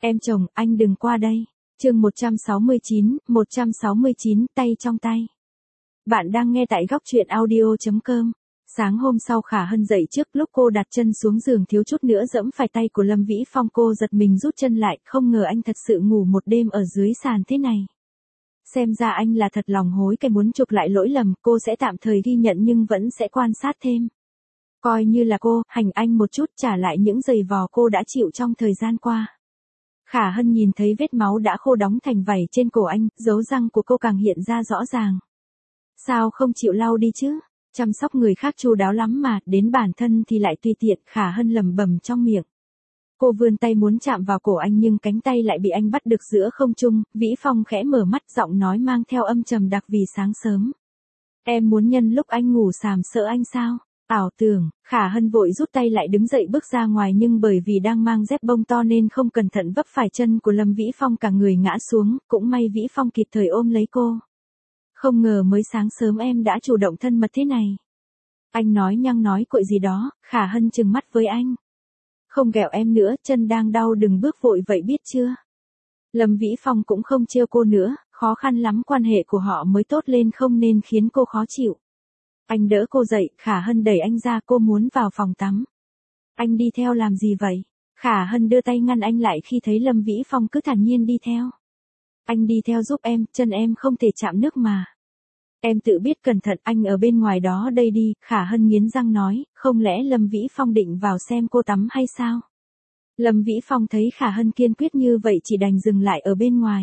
Em chồng, anh đừng qua đây. Chương 169, tay trong tay. Bạn đang nghe tại góc truyện audio.com. Sáng hôm sau Khả Hân dậy trước lúc cô đặt chân xuống giường thiếu chút nữa giẫm phải tay của Lâm Vĩ Phong, cô giật mình rút chân lại, không ngờ anh thật sự ngủ một đêm ở dưới sàn thế này. Xem ra anh là thật lòng hối cải muốn chuộc lại lỗi lầm, cô sẽ tạm thời ghi nhận nhưng vẫn sẽ quan sát thêm. Coi như là cô, hành anh một chút, trả lại những giày vò cô đã chịu trong thời gian qua. Khả Hân nhìn thấy vết máu đã khô đóng thành vảy trên cổ anh, dấu răng của cô càng hiện ra rõ ràng. Sao không chịu lau đi chứ? Chăm sóc người khác chu đáo lắm mà, đến bản thân thì lại tùy tiện, Khả Hân lẩm bẩm trong miệng. Cô vươn tay muốn chạm vào cổ anh nhưng cánh tay lại bị anh bắt được giữa không trung. Vĩ Phong khẽ mở mắt, giọng nói mang theo âm trầm đặc vì sáng sớm. Em muốn nhân lúc anh ngủ sàm sợ anh sao? Ảo tưởng. Khả Hân vội rút tay lại đứng dậy bước ra ngoài nhưng bởi vì đang mang dép bông to nên không cẩn thận vấp phải chân của Lâm Vĩ Phong, cả người ngã xuống, cũng may Vĩ Phong kịp thời ôm lấy cô. Không ngờ mới sáng sớm em đã chủ động thân mật thế này. Anh nói nhăng nói cội gì đó. Khả Hân trừng mắt với anh. Không ghẹo em nữa, chân đang đau đừng bước vội vậy biết chưa? Lâm Vĩ Phong cũng không trêu cô nữa, khó khăn lắm quan hệ của họ mới tốt lên không nên khiến cô khó chịu. Anh đỡ cô dậy, Khả Hân đẩy anh ra, cô muốn vào phòng tắm. Anh đi theo làm gì vậy? Khả Hân đưa tay ngăn anh lại khi thấy Lâm Vĩ Phong cứ thản nhiên đi theo. Anh đi theo giúp em, chân em không thể chạm nước mà. Em tự biết cẩn thận, anh ở bên ngoài đó đây đi. Khả Hân nghiến răng nói, không lẽ Lâm Vĩ Phong định vào xem cô tắm hay sao? Lâm Vĩ Phong thấy Khả Hân kiên quyết như vậy chỉ đành dừng lại ở bên ngoài.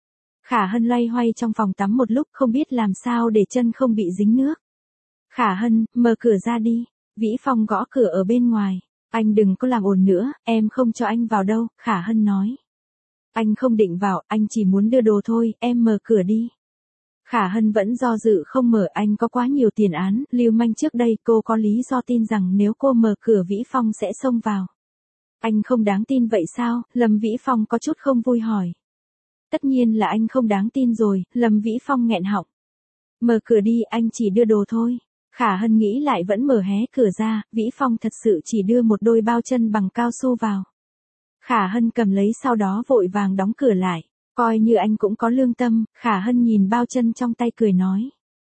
Khả Hân loay hoay trong phòng tắm một lúc không biết làm sao để chân không bị dính nước. Khả Hân, mở cửa ra đi. Vĩ Phong gõ cửa ở bên ngoài. Anh đừng có làm ồn nữa, em không cho anh vào đâu. Khả Hân nói. Anh không định vào, anh chỉ muốn đưa đồ thôi, em mở cửa đi. Khả Hân vẫn do dự không mở, anh có quá nhiều tiền án, lưu manh trước đây, cô có lý do tin rằng nếu cô mở cửa Vĩ Phong sẽ xông vào. Anh không đáng tin vậy sao? Lâm Vĩ Phong có chút không vui hỏi. Tất nhiên là anh không đáng tin rồi. Lâm Vĩ Phong nghẹn họng. Mở cửa đi, anh chỉ đưa đồ thôi. Khả Hân nghĩ lại vẫn mở hé cửa ra, Vĩ Phong thật sự chỉ đưa một đôi bao chân bằng cao su vào. Khả Hân cầm lấy sau đó vội vàng đóng cửa lại. Coi như anh cũng có lương tâm. Khả Hân nhìn bao chân trong tay cười nói.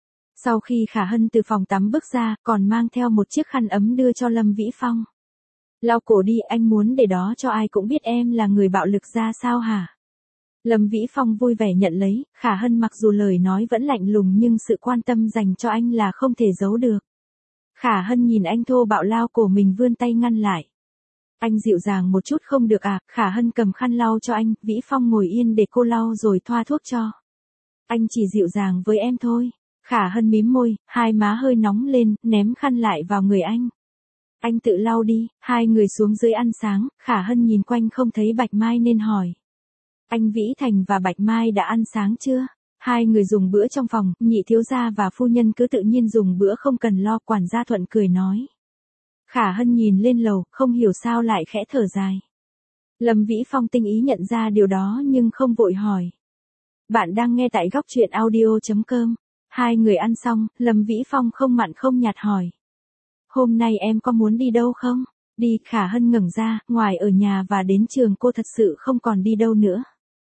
Sau khi Khả Hân từ phòng tắm bước ra, còn mang theo một chiếc khăn ấm đưa cho Lâm Vĩ Phong. Lau cổ đi, anh muốn để đó cho ai cũng biết em là người bạo lực ra sao hả? Lâm Vĩ Phong vui vẻ nhận lấy. Khả Hân mặc dù lời nói vẫn lạnh lùng nhưng sự quan tâm dành cho anh là không thể giấu được. Khả Hân nhìn anh thô bạo lau cổ mình vươn tay ngăn lại. Anh dịu dàng một chút không được à? Khả Hân cầm khăn lau cho anh, Vĩ Phong ngồi yên để cô lau rồi thoa thuốc cho. Anh chỉ dịu dàng với em thôi. Khả Hân mím môi, hai má hơi nóng lên, ném khăn lại vào người anh. Anh tự lau đi. Hai người xuống dưới ăn sáng, Khả Hân nhìn quanh không thấy Bạch Mai nên hỏi. Anh Vĩ Thành và Bạch Mai đã ăn sáng chưa? Hai người dùng bữa trong phòng, nhị thiếu gia và phu nhân cứ tự nhiên dùng bữa không cần lo. Quản gia Thuận cười nói. Khả Hân nhìn lên lầu, không hiểu sao lại khẽ thở dài. Lâm Vĩ Phong tinh ý nhận ra điều đó nhưng không vội hỏi. Bạn đang nghe tại góc truyện audio.com. Hai người ăn xong, Lâm Vĩ Phong không mặn không nhạt hỏi. Hôm nay em có muốn đi đâu không? Đi. Khả Hân ngẩng ra, ngoài ở nhà và đến trường cô thật sự không còn đi đâu nữa.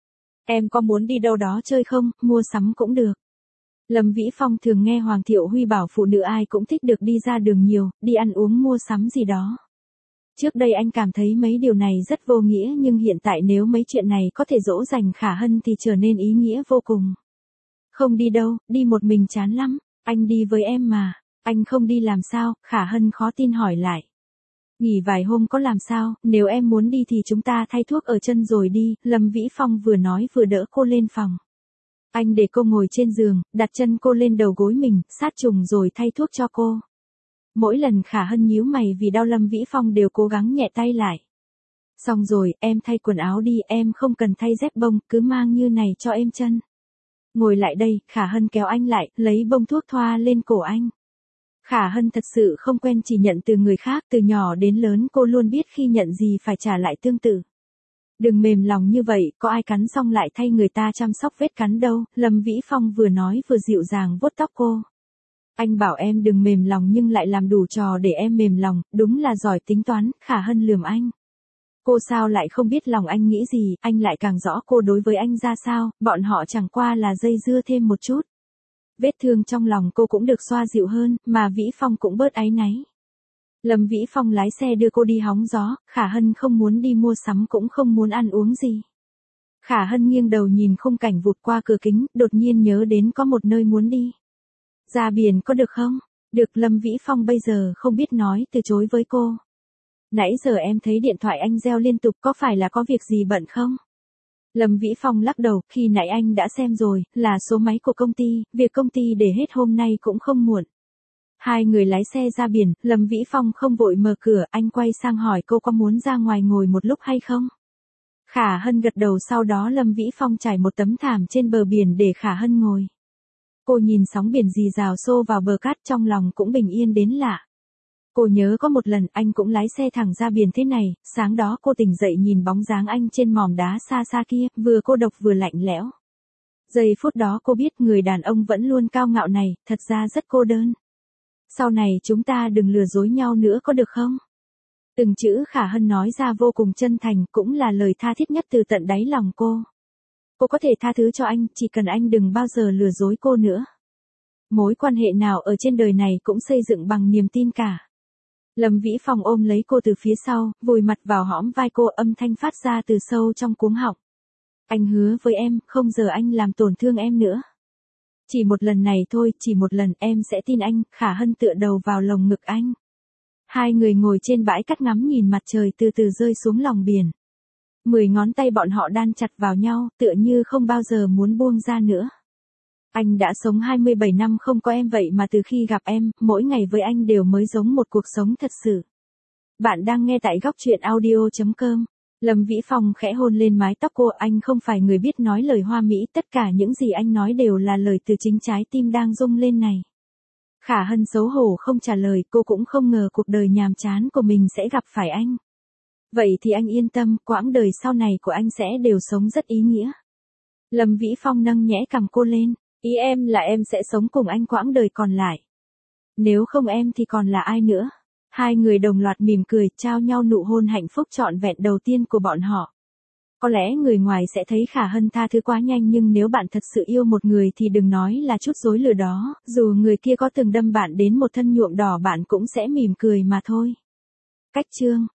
Em có muốn đi đâu đó chơi không, mua sắm cũng được. Lâm Vĩ Phong thường nghe Hoàng Thiệu Huy bảo phụ nữ ai cũng thích được đi ra đường nhiều, đi ăn uống mua sắm gì đó. Trước đây anh cảm thấy mấy điều này rất vô nghĩa nhưng hiện tại nếu mấy chuyện này có thể dỗ dành Khả Hân thì trở nên ý nghĩa vô cùng. Không đi đâu, đi một mình chán lắm. Anh đi với em mà. Anh không đi làm sao? Khả Hân khó tin hỏi lại. Nghỉ vài hôm có làm sao, nếu em muốn đi thì chúng ta thay thuốc ở chân rồi đi. Lâm Vĩ Phong vừa nói vừa đỡ cô lên phòng. Anh để cô ngồi trên giường, đặt chân cô lên đầu gối mình, sát trùng rồi thay thuốc cho cô. Mỗi lần Khả Hân nhíu mày vì đau Lâm Vĩ Phong đều cố gắng nhẹ tay lại. Xong rồi, em thay quần áo đi, em không cần thay dép bông, cứ mang như này cho em chân. Ngồi lại đây. Khả Hân kéo anh lại, lấy bông thuốc thoa lên cổ anh. Khả Hân thật sự không quen chỉ nhận từ người khác, từ nhỏ đến lớn cô luôn biết khi nhận gì phải trả lại tương tự. Đừng mềm lòng như vậy, có ai cắn xong lại thay người ta chăm sóc vết cắn đâu. Lâm Vĩ Phong vừa nói vừa dịu dàng vuốt tóc cô. Anh bảo em đừng mềm lòng nhưng lại làm đủ trò để em mềm lòng, đúng là giỏi tính toán. Khả Hân lườm anh. Cô sao lại không biết lòng anh nghĩ gì, anh lại càng rõ cô đối với anh ra sao, bọn họ chẳng qua là dây dưa thêm một chút. Vết thương trong lòng cô cũng được xoa dịu hơn, mà Vĩ Phong cũng bớt áy náy. Lâm Vĩ Phong lái xe đưa cô đi hóng gió, Khả Hân không muốn đi mua sắm cũng không muốn ăn uống gì. Khả Hân nghiêng đầu nhìn khung cảnh vụt qua cửa kính, đột nhiên nhớ đến có một nơi muốn đi. Ra biển có được không? Được. Lâm Vĩ Phong bây giờ không biết nói từ chối với cô. Nãy giờ em thấy điện thoại anh reo liên tục, có phải là có việc gì bận không? Lâm Vĩ Phong lắc đầu, khi nãy anh đã xem rồi, là số máy của công ty, việc công ty để hết hôm nay cũng không muộn. Hai người lái xe ra biển, Lâm Vĩ Phong không vội mở cửa, anh quay sang hỏi cô có muốn ra ngoài ngồi một lúc hay không? Khả Hân gật đầu, sau đó Lâm Vĩ Phong trải một tấm thảm trên bờ biển để Khả Hân ngồi. Cô nhìn sóng biển rì rào xô vào bờ cát, trong lòng cũng bình yên đến lạ. Cô nhớ có một lần anh cũng lái xe thẳng ra biển thế này, sáng đó cô tỉnh dậy nhìn bóng dáng anh trên mỏm đá xa xa kia, vừa cô độc vừa lạnh lẽo. Giây phút đó cô biết người đàn ông vẫn luôn cao ngạo này, thật ra rất cô đơn. Sau này chúng ta đừng lừa dối nhau nữa có được không? Từng chữ Khả Hân nói ra vô cùng chân thành, cũng là lời tha thiết nhất từ tận đáy lòng cô. Cô có thể tha thứ cho anh, chỉ cần anh đừng bao giờ lừa dối cô nữa. Mối quan hệ nào ở trên đời này cũng xây dựng bằng niềm tin cả. Lâm Vĩ Phong ôm lấy cô từ phía sau, vùi mặt vào hõm vai cô, âm thanh phát ra từ sâu trong cuống họng. Anh hứa với em, không giờ anh làm tổn thương em nữa. Chỉ một lần này thôi, chỉ một lần, em sẽ tin anh. Khả Hân tựa đầu vào lồng ngực anh. Hai người ngồi trên bãi cát ngắm nhìn mặt trời từ từ rơi xuống lòng biển. 10 ngón tay bọn họ đan chặt vào nhau, tựa như không bao giờ muốn buông ra nữa. Anh đã sống 27 năm không có em, vậy mà từ khi gặp em, mỗi ngày với anh đều mới giống một cuộc sống thật sự. Bạn đang nghe tại góc truyện audio.com. Lâm Vĩ Phong khẽ hôn lên mái tóc cô, anh không phải người biết nói lời hoa mỹ, tất cả những gì anh nói đều là lời từ chính trái tim đang rung lên này. Khả Hân xấu hổ không trả lời, cô cũng không ngờ cuộc đời nhàm chán của mình sẽ gặp phải anh. Vậy thì anh yên tâm, quãng đời sau này của anh sẽ đều sống rất ý nghĩa. Lâm Vĩ Phong nâng nhẽ cằm cô lên, ý em là em sẽ sống cùng anh quãng đời còn lại. Nếu không em thì còn là ai nữa? Hai người đồng loạt mỉm cười, trao nhau nụ hôn hạnh phúc trọn vẹn đầu tiên của bọn họ. Có lẽ người ngoài sẽ thấy Khả Hân tha thứ quá nhanh, nhưng nếu bạn thật sự yêu một người thì đừng nói là chút dối lừa đó, dù người kia có từng đâm bạn đến một thân nhuộm đỏ bạn cũng sẽ mỉm cười mà thôi. Cách chương